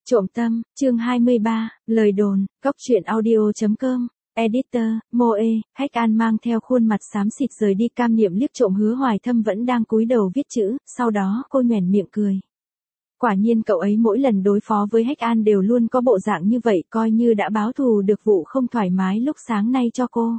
Trộm tâm, chương 23, lời đồn, góc truyện audio.com, editor, Moe, Hách An mang theo khuôn mặt xám xịt rời đi. Cam Niệm liếc trộm Hứa Hoài Thâm vẫn đang cúi đầu viết chữ, sau đó cô nhoẻn miệng cười. Quả nhiên cậu ấy mỗi lần đối phó với Hách An đều luôn có bộ dạng như vậy, coi như đã báo thù được vụ không thoải mái lúc sáng nay cho cô.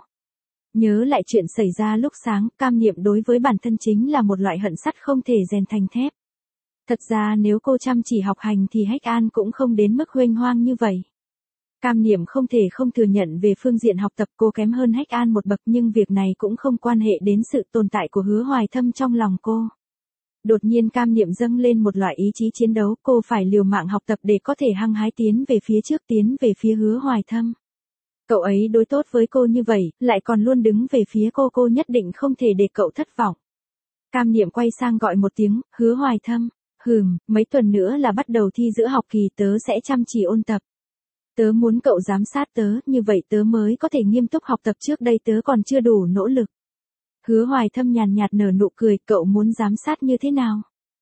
Nhớ lại chuyện xảy ra lúc sáng, Cam Niệm đối với bản thân chính là một loại hận sắt không thể rèn thành thép. Thật ra nếu cô chăm chỉ học hành thì Hách An cũng không đến mức huênh hoang như vậy. Cam Niệm không thể không thừa nhận về phương diện học tập cô kém hơn Hách An một bậc, nhưng việc này cũng không quan hệ đến sự tồn tại của Hứa Hoài Thâm trong lòng cô. Đột nhiên Cam Niệm dâng lên một loại ý chí chiến đấu, cô phải liều mạng học tập để có thể hăng hái tiến về phía trước, tiến về phía Hứa Hoài Thâm. Cậu ấy đối tốt với cô như vậy, lại còn luôn đứng về phía cô nhất định không thể để cậu thất vọng. Cam Niệm quay sang gọi một tiếng, Hứa Hoài Thâm. Mấy tuần nữa là bắt đầu thi giữa học kỳ, tớ sẽ chăm chỉ ôn tập. Tớ muốn cậu giám sát tớ, như vậy tớ mới có thể nghiêm túc học tập, trước đây tớ còn chưa đủ nỗ lực. Hứa Hoài Thâm nhàn nhạt nở nụ cười, cậu muốn giám sát như thế nào?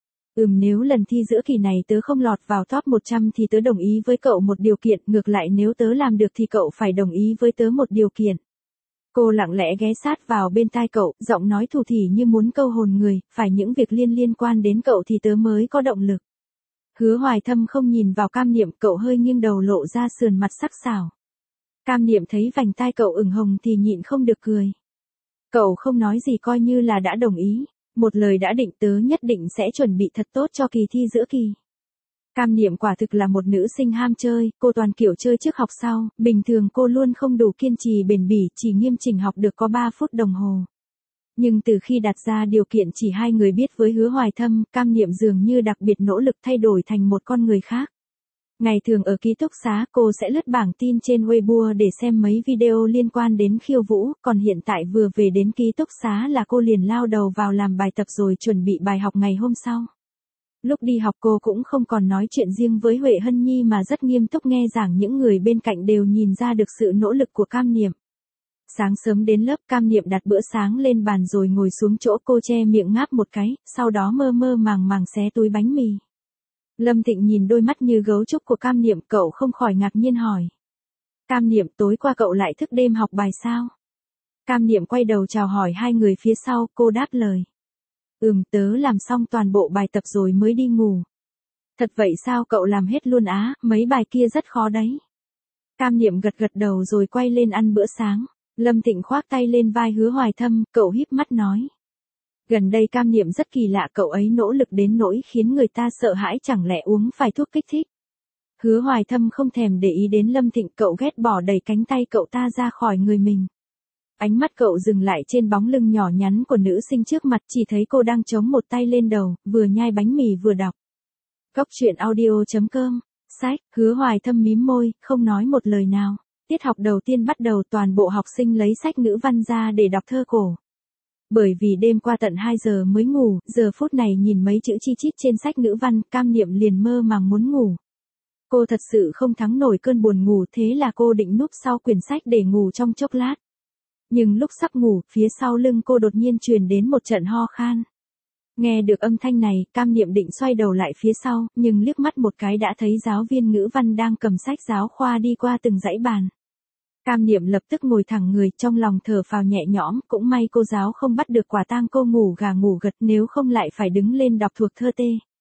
Nếu lần thi giữa kỳ này tớ không lọt vào top 100 thì tớ đồng ý với cậu một điều kiện, ngược lại nếu tớ làm được thì cậu phải đồng ý với tớ một điều kiện. Cô lặng lẽ ghé sát vào bên tai cậu, giọng nói thủ thỉ như muốn câu hồn người, phải những việc liên quan đến cậu thì tớ mới có động lực. Hứa Hoài Thâm không nhìn vào Cam Niệm, cậu hơi nghiêng đầu lộ ra sườn mặt sắc sảo. Cam Niệm thấy vành tai cậu ửng hồng thì nhịn không được cười. Cậu không nói gì coi như là đã đồng ý, một lời đã định, tớ nhất định sẽ chuẩn bị thật tốt cho kỳ thi giữa kỳ. Cam Niệm quả thực là một nữ sinh ham chơi, cô toàn kiểu chơi trước học sau, bình thường cô luôn không đủ kiên trì bền bỉ, chỉ nghiêm chỉnh học được có 3 phút đồng hồ. Nhưng từ khi đặt ra điều kiện chỉ hai người biết với Hứa Hoài Thâm, Cam Niệm dường như đặc biệt nỗ lực thay đổi thành một con người khác. Ngày thường ở ký túc xá cô sẽ lướt bảng tin trên Weibo để xem mấy video liên quan đến khiêu vũ, còn hiện tại vừa về đến ký túc xá là cô liền lao đầu vào làm bài tập rồi chuẩn bị bài học ngày hôm sau. Lúc đi học cô cũng không còn nói chuyện riêng với Huệ Hân Nhi mà rất nghiêm túc nghe giảng, những người bên cạnh đều nhìn ra được sự nỗ lực của Cam Niệm. Sáng sớm đến lớp, Cam Niệm đặt bữa sáng lên bàn rồi ngồi xuống chỗ cô, che miệng ngáp một cái, sau đó mơ mơ màng màng xé túi bánh mì. Lâm Thịnh nhìn đôi mắt như gấu trúc của Cam Niệm, cậu không khỏi ngạc nhiên hỏi. Cam Niệm, tối qua cậu lại thức đêm học bài sao? Cam Niệm quay đầu chào hỏi hai người phía sau, cô đáp lời. Tớ làm xong toàn bộ bài tập rồi mới đi ngủ. Thật vậy sao, cậu làm hết luôn á, mấy bài kia rất khó đấy. Cam Niệm gật đầu rồi quay lên ăn bữa sáng. Lâm Thịnh khoác tay lên vai Hứa Hoài Thâm, cậu híp mắt nói. Gần đây Cam Niệm rất kỳ lạ, cậu ấy nỗ lực đến nỗi khiến người ta sợ hãi, chẳng lẽ uống phải thuốc kích thích. Hứa Hoài Thâm không thèm để ý đến Lâm Thịnh, cậu ghét bỏ đẩy cánh tay cậu ta ra khỏi người mình. Ánh mắt cậu dừng lại trên bóng lưng nhỏ nhắn của nữ sinh trước mặt, chỉ thấy cô đang chống một tay lên đầu, vừa nhai bánh mì vừa đọc. Góc truyện audio.com, sách. Hứa Hoài Thâm mím môi, không nói một lời nào. Tiết học đầu tiên bắt đầu, toàn bộ học sinh lấy sách ngữ văn ra để đọc thơ cổ. Bởi vì đêm qua tận 2 giờ mới ngủ, giờ phút này nhìn mấy chữ chi chít trên sách ngữ văn, Cam Niệm liền mơ màng muốn ngủ. Cô thật sự không thắng nổi cơn buồn ngủ, thế là cô định núp sau quyển sách để ngủ trong chốc lát. Nhưng lúc sắp ngủ, phía sau lưng cô đột nhiên truyền đến một trận ho khan. Nghe được âm thanh này, Cam Niệm định xoay đầu lại phía sau, nhưng liếc mắt một cái đã thấy giáo viên ngữ văn đang cầm sách giáo khoa đi qua từng dãy bàn. Cam Niệm lập tức ngồi thẳng người, trong lòng thở phào nhẹ nhõm, cũng may cô giáo không bắt được quả tang cô ngủ gà ngủ gật, nếu không lại phải đứng lên đọc thuộc thơ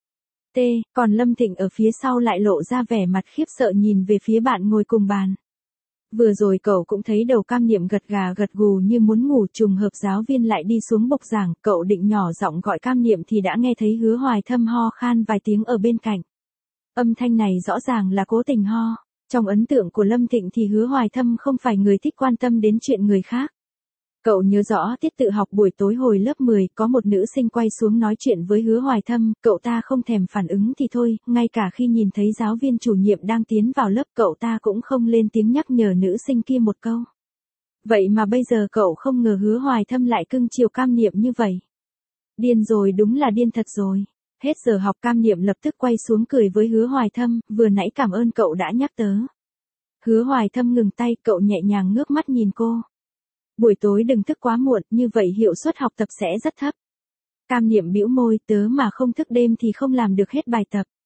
còn Lâm Thịnh ở phía sau lại lộ ra vẻ mặt khiếp sợ nhìn về phía bạn ngồi cùng bàn. Vừa rồi cậu cũng thấy đầu Cam Niệm gật gù như muốn ngủ, trùng hợp giáo viên lại đi xuống bục giảng, cậu định nhỏ giọng gọi Cam Niệm thì đã nghe thấy Hứa Hoài Thâm ho khan vài tiếng ở bên cạnh. Âm thanh này rõ ràng là cố tình ho. Trong ấn tượng của Lâm Thịnh thì Hứa Hoài Thâm không phải người thích quan tâm đến chuyện người khác. Cậu nhớ rõ tiết tự học buổi tối hồi lớp 10, có một nữ sinh quay xuống nói chuyện với Hứa Hoài Thâm, cậu ta không thèm phản ứng thì thôi, ngay cả khi nhìn thấy giáo viên chủ nhiệm đang tiến vào lớp cậu ta cũng không lên tiếng nhắc nhở nữ sinh kia một câu. Vậy mà bây giờ cậu không ngờ Hứa Hoài Thâm lại cưng chiều Cam Niệm như vậy. Điên rồi, đúng là điên thật rồi. Hết giờ học, Cam Niệm lập tức quay xuống cười với Hứa Hoài Thâm, vừa nãy cảm ơn cậu đã nhắc tớ. Hứa Hoài Thâm ngừng tay, cậu nhẹ nhàng ngước mắt nhìn cô. Buổi tối đừng thức quá muộn, như vậy hiệu suất học tập sẽ rất thấp. Cam Niệm bĩu môi, tớ mà không thức đêm thì không làm được hết bài tập.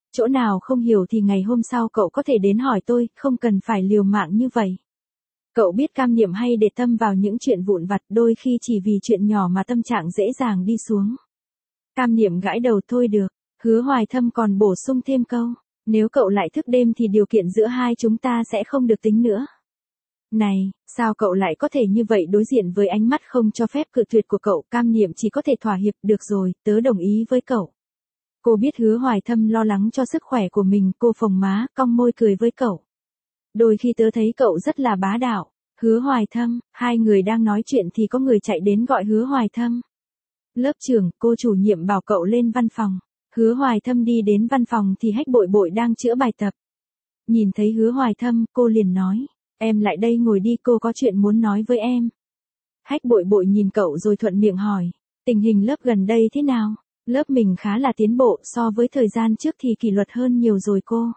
Chỗ nào không hiểu thì ngày hôm sau cậu có thể đến hỏi tôi, không cần phải liều mạng như vậy. Cậu biết Cam Niệm hay để tâm vào những chuyện vụn vặt, đôi khi chỉ vì chuyện nhỏ mà tâm trạng dễ dàng đi xuống. Cam Niệm gãi đầu, thôi được. Hứa Hoài Thâm còn bổ sung thêm câu, nếu cậu lại thức đêm thì điều kiện giữa hai chúng ta sẽ không được tính nữa. Này, sao cậu lại có thể như vậy? Đối diện với ánh mắt không cho phép cự tuyệt của cậu, Cam Niệm chỉ có thể thỏa hiệp, được rồi, tớ đồng ý với cậu. Cô biết Hứa Hoài Thâm lo lắng cho sức khỏe của mình, cô phồng má, cong môi cười với cậu. Đôi khi tớ thấy cậu rất là bá đạo. Hứa Hoài Thâm, hai người đang nói chuyện thì có người chạy đến gọi Hứa Hoài Thâm. Lớp trưởng, cô chủ nhiệm bảo cậu lên văn phòng. Hứa Hoài Thâm đi đến văn phòng thì Hách Bội Bội đang chữa bài tập. Nhìn thấy Hứa Hoài Thâm, cô liền nói, em lại đây ngồi đi, cô có chuyện muốn nói với em. Hách Bội Bội nhìn cậu rồi thuận miệng hỏi, tình hình lớp gần đây thế nào? Lớp mình khá là tiến bộ, so với thời gian trước thì kỷ luật hơn nhiều rồi cô.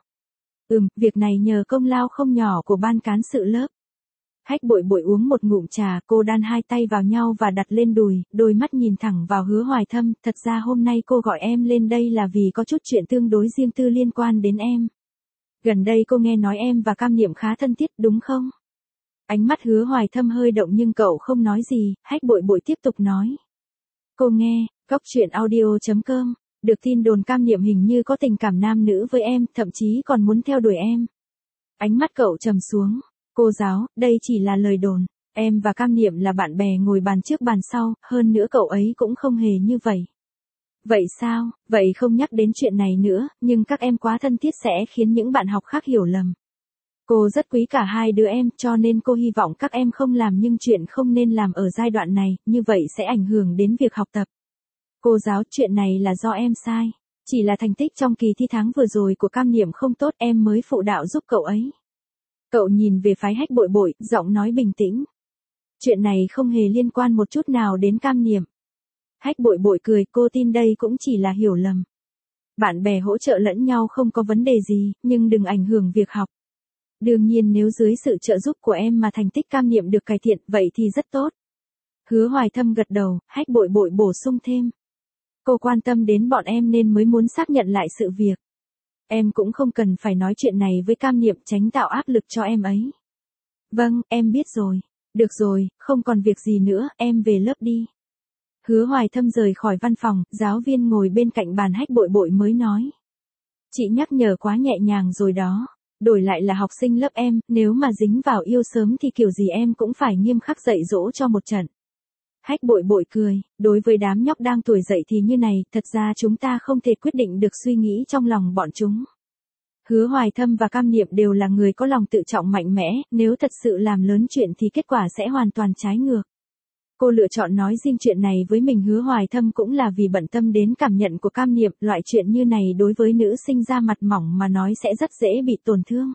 Việc này nhờ công lao không nhỏ của ban cán sự lớp. Hách Bội Bội uống một ngụm trà, cô đan hai tay vào nhau và đặt lên đùi, đôi mắt nhìn thẳng vào Hứa Hoài Thâm, thật ra hôm nay cô gọi em lên đây là vì có chút chuyện tương đối riêng tư liên quan đến em. Gần đây cô nghe nói em và Cam Niệm khá thân thiết đúng không? Ánh mắt Hứa Hoài Thâm hơi động nhưng cậu không nói gì, Hách Bội Bội tiếp tục nói. Cô nghe, Cóc.audio.com, được tin đồn Cam Niệm hình như có tình cảm nam nữ với em, thậm chí còn muốn theo đuổi em. Ánh mắt cậu trầm xuống. Cô giáo, đây chỉ là lời đồn, em và Cam Niệm là bạn bè ngồi bàn trước bàn sau, hơn nữa cậu ấy cũng không hề như vậy. Vậy sao, vậy không nhắc đến chuyện này nữa, nhưng các em quá thân thiết sẽ khiến những bạn học khác hiểu lầm. Cô rất quý cả hai đứa em, cho nên cô hy vọng các em không làm những chuyện không nên làm ở giai đoạn này, như vậy sẽ ảnh hưởng đến việc học tập. Cô giáo, chuyện này là do em sai. Chỉ là thành tích trong kỳ thi tháng vừa rồi của Cam Niệm không tốt, em mới phụ đạo giúp cậu ấy. Cậu nhìn về phái Hách Bội Bội, giọng nói bình tĩnh. Chuyện này không hề liên quan một chút nào đến Cam Niệm. Hách Bội Bội cười, cô tin đây cũng chỉ là hiểu lầm. Bạn bè hỗ trợ lẫn nhau không có vấn đề gì, nhưng đừng ảnh hưởng việc học. Đương nhiên nếu dưới sự trợ giúp của em mà thành tích Cam Niệm được cải thiện, vậy thì rất tốt. Hứa Hoài Thâm gật đầu, Hách Bội Bội bổ sung thêm. Cô quan tâm đến bọn em nên mới muốn xác nhận lại sự việc. Em cũng không cần phải nói chuyện này với Cam Niệm, tránh tạo áp lực cho em ấy. Vâng, em biết rồi. Được rồi, không còn việc gì nữa, em về lớp đi. Hứa Hoài Thâm rời khỏi văn phòng, giáo viên ngồi bên cạnh bàn Hách Bội Bội mới nói. Chị nhắc nhở quá nhẹ nhàng rồi đó. Đổi lại là học sinh lớp em, nếu mà dính vào yêu sớm thì kiểu gì em cũng phải nghiêm khắc dạy dỗ cho một trận. Hách Bội Bội cười, đối với đám nhóc đang tuổi dậy thì như này, thật ra chúng ta không thể quyết định được suy nghĩ trong lòng bọn chúng. Hứa Hoài Thâm và Cam Niệm đều là người có lòng tự trọng mạnh mẽ, nếu thật sự làm lớn chuyện thì kết quả sẽ hoàn toàn trái ngược. Cô lựa chọn nói riêng chuyện này với mình Hứa Hoài Thâm cũng là vì bận tâm đến cảm nhận của Cam Niệm, loại chuyện như này đối với nữ sinh da mặt mỏng mà nói sẽ rất dễ bị tổn thương.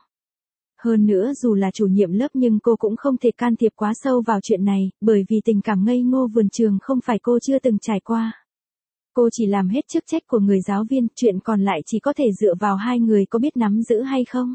Hơn nữa dù là chủ nhiệm lớp nhưng cô cũng không thể can thiệp quá sâu vào chuyện này, bởi vì tình cảm ngây ngô vườn trường không phải cô chưa từng trải qua. Cô chỉ làm hết chức trách của người giáo viên, chuyện còn lại chỉ có thể dựa vào hai người có biết nắm giữ hay không.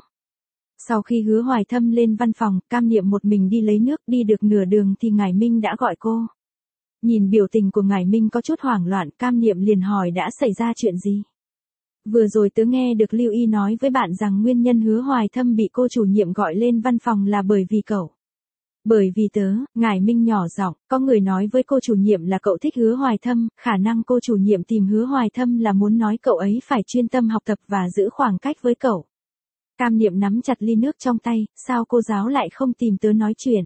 Sau khi Hứa Hoài Thâm lên văn phòng, Cam Niệm một mình đi lấy nước, đi được nửa đường thì Ngải Minh đã gọi cô. Nhìn biểu tình của Ngải Minh có chút hoảng loạn, Cam Niệm liền hỏi đã xảy ra chuyện gì. Vừa rồi tớ nghe được Lưu Y nói với bạn rằng nguyên nhân Hứa Hoài Thâm bị cô chủ nhiệm gọi lên văn phòng là bởi vì cậu. Bởi vì tớ, Ngải Minh nhỏ giọng, có người nói với cô chủ nhiệm là cậu thích Hứa Hoài Thâm, khả năng cô chủ nhiệm tìm Hứa Hoài Thâm là muốn nói cậu ấy phải chuyên tâm học tập và giữ khoảng cách với cậu. Cam Niệm nắm chặt ly nước trong tay, sao cô giáo lại không tìm tớ nói chuyện?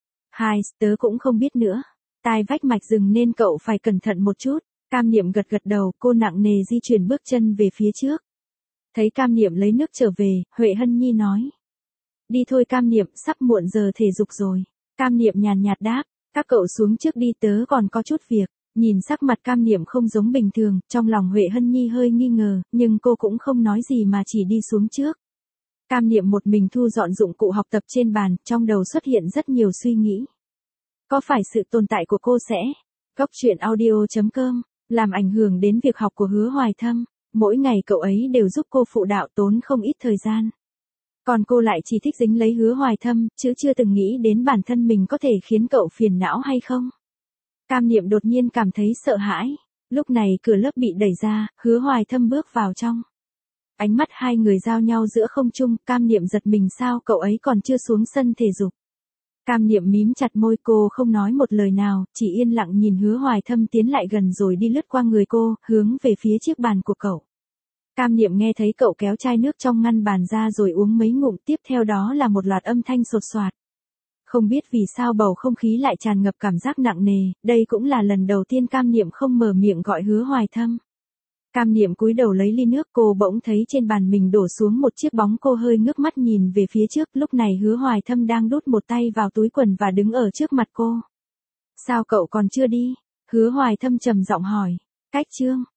Tớ cũng không biết nữa. Tai vách mạch rừng nên cậu phải cẩn thận một chút. Cam Niệm gật gật đầu, cô nặng nề di chuyển bước chân về phía trước. Thấy Cam Niệm lấy nước trở về, Huệ Hân Nhi nói. Đi thôi Cam Niệm, sắp muộn giờ thể dục rồi. Cam Niệm nhàn nhạt đáp, các cậu xuống trước đi, tớ còn có chút việc. Nhìn sắc mặt Cam Niệm không giống bình thường, trong lòng Huệ Hân Nhi hơi nghi ngờ, nhưng cô cũng không nói gì mà chỉ đi xuống trước. Cam Niệm một mình thu dọn dụng cụ học tập trên bàn, trong đầu xuất hiện rất nhiều suy nghĩ. Có phải sự tồn tại của cô sẽ Cóc.audio.com làm ảnh hưởng đến việc học của Hứa Hoài Thâm? Mỗi ngày cậu ấy đều giúp cô phụ đạo tốn không ít thời gian. Còn cô lại chỉ thích dính lấy Hứa Hoài Thâm, chứ chưa từng nghĩ đến bản thân mình có thể khiến cậu phiền não hay không. Cam Niệm đột nhiên cảm thấy sợ hãi. Lúc này cửa lớp bị đẩy ra, Hứa Hoài Thâm bước vào trong. Ánh mắt hai người giao nhau giữa không trung, Cam Niệm giật mình, sao cậu ấy còn chưa xuống sân thể dục. Cam Niệm mím chặt môi, cô không nói một lời nào, chỉ yên lặng nhìn Hứa Hoài Thâm tiến lại gần rồi đi lướt qua người cô, hướng về phía chiếc bàn của cậu. Cam Niệm nghe thấy cậu kéo chai nước trong ngăn bàn ra rồi uống mấy ngụm, tiếp theo đó là một loạt âm thanh sột soạt. Không biết vì sao bầu không khí lại tràn ngập cảm giác nặng nề, đây cũng là lần đầu tiên Cam Niệm không mở miệng gọi Hứa Hoài Thâm. Cam Niệm cúi đầu lấy ly nước, cô bỗng thấy trên bàn mình đổ xuống một chiếc bóng, cô hơi ngước mắt nhìn về phía trước, lúc này Hứa Hoài Thâm đang đút một tay vào túi quần và đứng ở trước mặt cô. Sao cậu còn chưa đi? Hứa Hoài Thâm trầm giọng hỏi. Cách Trương,